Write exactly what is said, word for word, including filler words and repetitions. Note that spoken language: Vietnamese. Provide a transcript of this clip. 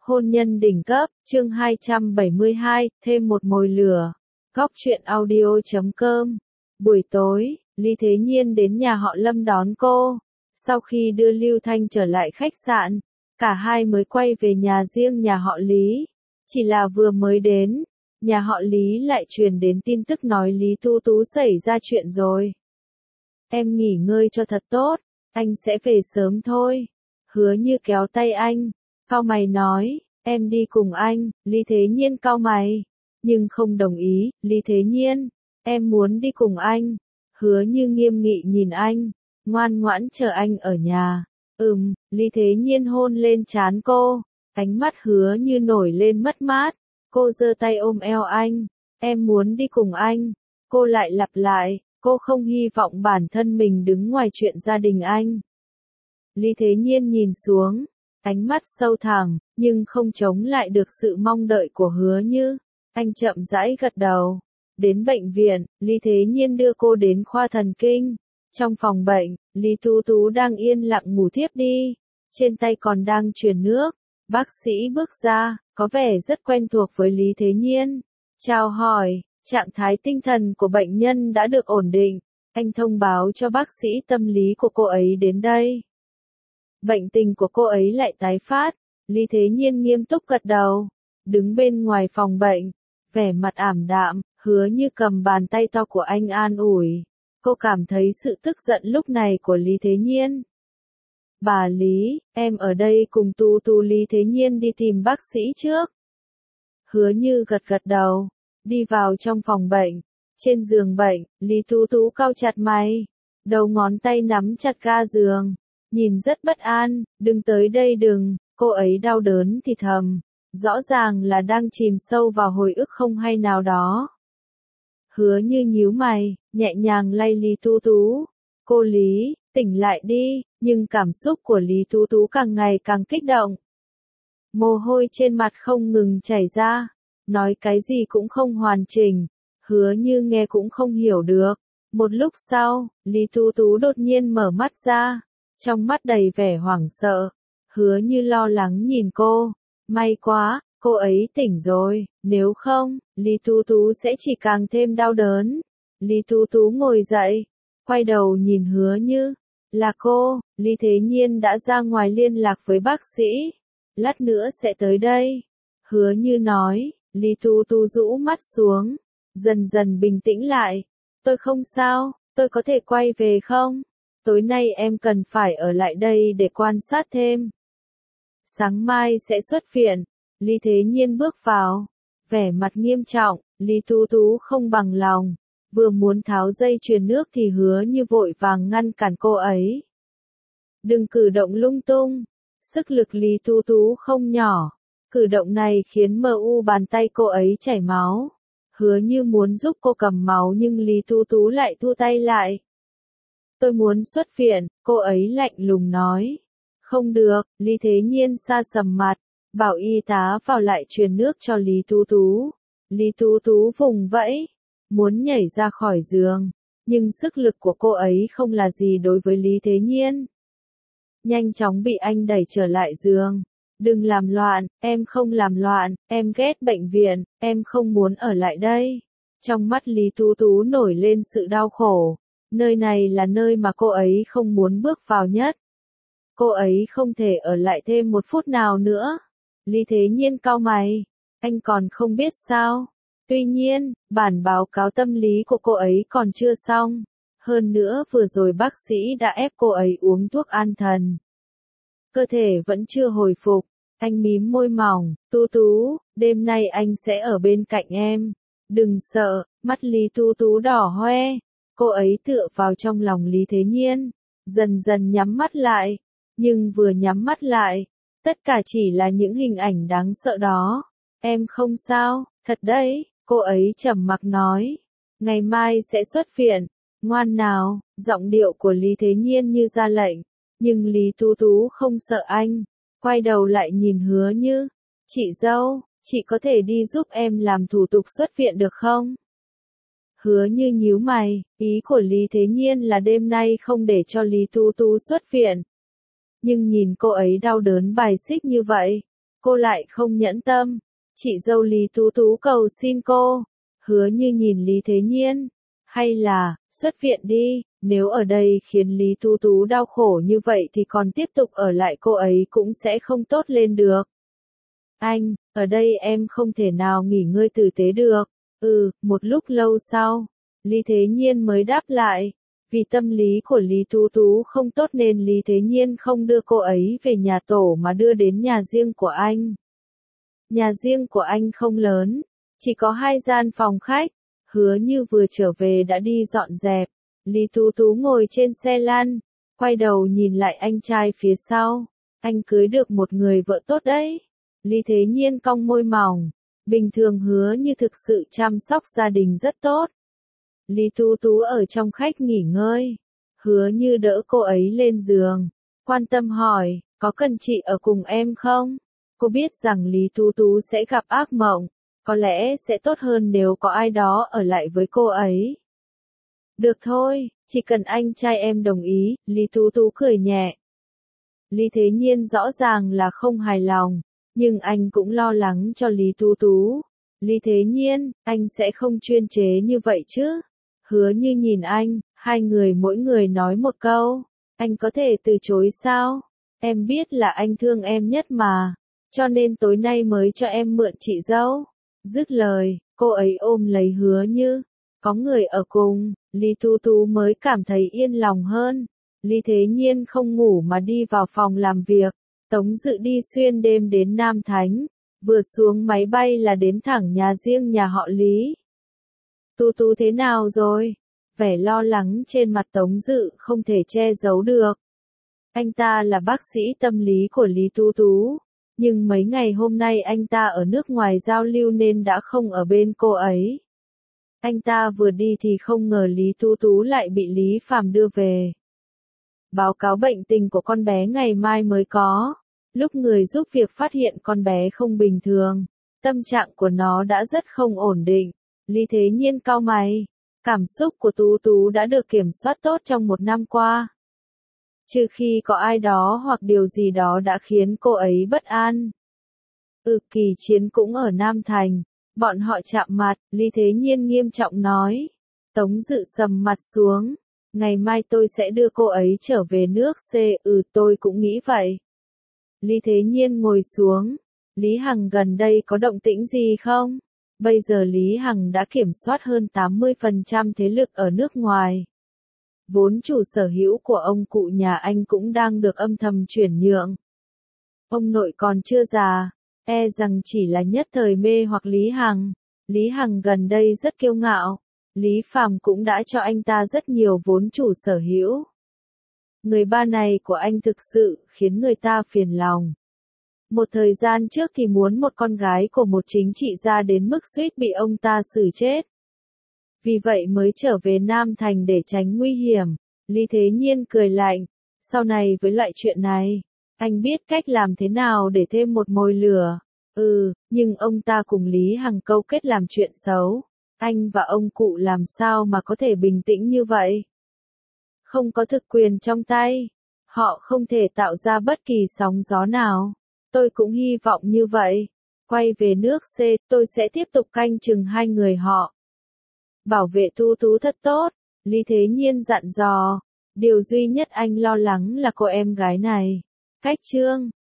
Hôn nhân đỉnh cấp, chương hai trăm bảy mươi hai, thêm một mồi lửa. Góc truyện audio chấm com. Buổi tối, Lý Thế Nhiên đến nhà họ Lâm đón cô. Sau khi đưa Lưu Thanh trở lại khách sạn, cả hai mới quay về nhà riêng nhà họ Lý. Chỉ là vừa mới đến, nhà họ Lý lại truyền đến tin tức nói Lý Tu Tú xảy ra chuyện rồi. Em nghỉ ngơi cho thật tốt, anh sẽ về sớm thôi. Hứa Như kéo tay anh, cau mày nói, em đi cùng anh. Lý Thế Nhiên cau mày, nhưng không đồng ý. Lý Thế Nhiên, em muốn đi cùng anh. Hứa Như nghiêm nghị nhìn anh, ngoan ngoãn chờ anh ở nhà. Ừm, Lý Thế Nhiên hôn lên trán cô, ánh mắt Hứa Như nổi lên mất mát. Cô giơ tay ôm eo anh, em muốn đi cùng anh. Cô lại lặp lại, cô không hy vọng bản thân mình đứng ngoài chuyện gia đình anh. Lý Thế Nhiên nhìn xuống, ánh mắt sâu thẳm, nhưng không chống lại được sự mong đợi của Hứa Như. Anh chậm rãi gật đầu. Đến bệnh viện, Lý Thế Nhiên đưa cô đến khoa thần kinh. Trong phòng bệnh, Lý Tú Tú đang yên lặng ngủ thiếp đi. Trên tay còn đang truyền nước. Bác sĩ bước ra, có vẻ rất quen thuộc với Lý Thế Nhiên. Chào hỏi, trạng thái tinh thần của bệnh nhân đã được ổn định. Anh thông báo cho bác sĩ tâm lý của cô ấy đến đây. Bệnh tình của cô ấy lại tái phát. Lý Thế Nhiên nghiêm túc gật đầu. Đứng bên ngoài phòng bệnh, vẻ mặt ảm đạm, Hứa Như cầm bàn tay to của anh an ủi. Cô cảm thấy sự tức giận lúc này của Lý Thế Nhiên. Bà Lý, em ở đây cùng Tu Tu. Lý Thế Nhiên đi tìm bác sĩ trước. Hứa Như gật gật đầu, đi vào trong phòng bệnh. Trên giường bệnh, Lý Tu Tú cau chặt mày, đầu ngón tay nắm chặt ga giường, nhìn rất bất an. Đừng tới đây đừng, cô ấy đau đớn thì thầm, rõ ràng là đang chìm sâu vào hồi ức không hay nào đó. Hứa Như nhíu mày, nhẹ nhàng lay Lý Tu Tú. Cô Lý, tỉnh lại đi. Nhưng cảm xúc của Lý Tu Tú càng ngày càng kích động. Mồ hôi trên mặt không ngừng chảy ra, nói cái gì cũng không hoàn chỉnh. Hứa Như nghe cũng không hiểu được. Một lúc sau, Lý Tu Tú đột nhiên mở mắt ra, trong mắt đầy vẻ hoảng sợ. Hứa Như lo lắng nhìn cô, may quá, cô ấy tỉnh rồi, nếu không, Lý Tu Tú sẽ chỉ càng thêm đau đớn. Lý Tu Tú ngồi dậy, quay đầu nhìn Hứa Như, là cô. Lý Thế Nhiên đã ra ngoài liên lạc với bác sĩ, lát nữa sẽ tới đây. Hứa Như nói. Lý Tu Tu rũ mắt xuống, dần dần bình tĩnh lại. Tôi không sao, tôi có thể quay về không? Tối nay em cần phải ở lại đây để quan sát thêm. Sáng mai sẽ xuất viện. Lý Thế Nhiên bước vào, vẻ mặt nghiêm trọng. Lý Tu Tú không bằng lòng, vừa muốn tháo dây truyền nước thì Hứa Như vội vàng ngăn cản cô ấy. Đừng cử động lung tung. Sức lực Lý Tu Tú không nhỏ. Cử động này khiến mờ u bàn tay cô ấy chảy máu. Hứa Như muốn giúp cô cầm máu nhưng Lý Tu Tú lại thu tay lại. Tôi muốn xuất viện, cô ấy lạnh lùng nói. Không được. Lý Thế Nhiên sa sầm mặt, bảo y tá vào lại truyền nước cho Lý Tu Tú. Lý Tu Tú vùng vẫy, muốn nhảy ra khỏi giường, nhưng sức lực của cô ấy không là gì đối với Lý Thế Nhiên. Nhanh chóng bị anh đẩy trở lại giường. Đừng làm loạn, em không làm loạn, em ghét bệnh viện, em không muốn ở lại đây. Trong mắt Lý Tú Tú nổi lên sự đau khổ. Nơi này là nơi mà cô ấy không muốn bước vào nhất. Cô ấy không thể ở lại thêm một phút nào nữa. Lý Thế Nhiên cau mày, anh còn không biết sao? Tuy nhiên, bản báo cáo tâm lý của cô ấy còn chưa xong. Hơn nữa vừa rồi bác sĩ đã ép cô ấy uống thuốc an thần. Cơ thể vẫn chưa hồi phục. Anh mím môi mỏng. Tu Tú, đêm nay anh sẽ ở bên cạnh em. Đừng sợ. Mắt Lý Tu Tú đỏ hoe. Cô ấy tựa vào trong lòng Lý Thế Nhiên, dần dần nhắm mắt lại. Nhưng vừa nhắm mắt lại, tất cả chỉ là những hình ảnh đáng sợ đó. Em không sao, thật đấy. Cô ấy trầm mặc nói. Ngày mai sẽ xuất viện. Ngoan nào. Giọng điệu của Lý Thế Nhiên như ra lệnh. Nhưng Lý Tu Tú không sợ anh. Quay đầu lại nhìn Hứa Như. Chị dâu, chị có thể đi giúp em làm thủ tục xuất viện được không? Hứa Như nhíu mày, ý của Lý Thế Nhiên là đêm nay không để cho Lý Tu Tu xuất viện. Nhưng nhìn cô ấy đau đớn bài xích như vậy, cô lại không nhẫn tâm. Chị dâu Lý Tú Tú cầu xin cô. Hứa Như nhìn Lý Thế Nhiên. Hay là, xuất viện đi, nếu ở đây khiến Lý Tú Tú đau khổ như vậy thì còn tiếp tục ở lại cô ấy cũng sẽ không tốt lên được. Anh, ở đây em không thể nào nghỉ ngơi tử tế được. Ừ, một lúc lâu sau, Lý Thế Nhiên mới đáp lại. Vì tâm lý của Lý Tú Tú không tốt nên Lý Thế Nhiên không đưa cô ấy về nhà tổ mà đưa đến nhà riêng của anh. Nhà riêng của anh không lớn, chỉ có hai gian phòng khách. Hứa Như vừa trở về đã đi dọn dẹp. Lý Tú Tú ngồi trên xe lăn, quay đầu nhìn lại anh trai phía sau. Anh cưới được một người vợ tốt đấy. Lý Thế Nhiên cong môi mỏng. Bình thường Hứa Như thực sự chăm sóc gia đình rất tốt. Lý Tú Tú ở trong khách nghỉ ngơi. Hứa Như đỡ cô ấy lên giường. Quan tâm hỏi, có cần chị ở cùng em không? Cô biết rằng Lý Tú Tú sẽ gặp ác mộng. Có lẽ sẽ tốt hơn nếu có ai đó ở lại với cô ấy. Được thôi, chỉ cần anh trai em đồng ý, Lý Tú Tú cười nhẹ. Lý Thế Nhiên rõ ràng là không hài lòng, nhưng anh cũng lo lắng cho Lý Tú Tú. Lý Thế Nhiên, anh sẽ không chuyên chế như vậy chứ? Hứa Như nhìn anh, hai người mỗi người nói một câu. Anh có thể từ chối sao? Em biết là anh thương em nhất mà, cho nên tối nay mới cho em mượn chị dâu. Dứt lời, cô ấy ôm lấy Hứa Như. Có người ở cùng, Lý Tú Tú mới cảm thấy yên lòng hơn. Lý Thế Nhiên không ngủ mà đi vào phòng làm việc. Tống Dự đi xuyên đêm đến Nam Thánh. Vừa xuống máy bay là đến thẳng nhà riêng nhà họ Lý. Tú Tú thế nào rồi? Vẻ lo lắng trên mặt Tống Dự không thể che giấu được. Anh ta là bác sĩ tâm lý của Lý Tú Tú. Nhưng mấy ngày hôm nay anh ta ở nước ngoài giao lưu nên đã không ở bên cô ấy. Anh ta vừa đi thì không ngờ Lý Tú Tú lại bị Lý Phàm đưa về. Báo cáo bệnh tình của con bé ngày mai mới có. Lúc người giúp việc phát hiện con bé không bình thường, tâm trạng của nó đã rất không ổn định. Lý Thế Nhiên cau mày. Cảm xúc của Tú Tú đã được kiểm soát tốt trong một năm qua. Trừ khi có ai đó hoặc điều gì đó đã khiến cô ấy bất an. Ừ, Kỳ Chiến cũng ở Nam Thành. Bọn họ chạm mặt, Lý Thế Nhiên nghiêm trọng nói. Tống Dự sầm mặt xuống. Ngày mai tôi sẽ đưa cô ấy trở về nước C. Ừ, tôi cũng nghĩ vậy. Lý Thế Nhiên ngồi xuống. Lý Hằng gần đây có động tĩnh gì không? Bây giờ Lý Hằng đã kiểm soát hơn tám mươi phần trăm thế lực ở nước ngoài. Vốn chủ sở hữu của ông cụ nhà anh cũng đang được âm thầm chuyển nhượng. Ông nội còn chưa già, e rằng chỉ là nhất thời mê hoặc Lý Hằng. Lý Hằng gần đây rất kiêu ngạo. Lý Phàm cũng đã cho anh ta rất nhiều vốn chủ sở hữu. Người ba này của anh thực sự khiến người ta phiền lòng. Một thời gian trước thì muốn một con gái của một chính trị gia đến mức suýt bị ông ta xử chết. Vì vậy mới trở về Nam Thành để tránh nguy hiểm. Lý Thế Nhiên cười lạnh. Sau này với loại chuyện này, anh biết cách làm thế nào để thêm một mồi lửa. Ừ, nhưng ông ta cùng Lý Hằng câu kết làm chuyện xấu. Anh và ông cụ làm sao mà có thể bình tĩnh như vậy? Không có thực quyền trong tay. Họ không thể tạo ra bất kỳ sóng gió nào. Tôi cũng hy vọng như vậy. Quay về nước C, tôi sẽ tiếp tục canh chừng hai người họ. Bảo vệ Tú Tú thật tốt. Lý Thế Nhiên dặn dò. Điều duy nhất anh lo lắng là cô em gái này. Cách Trương.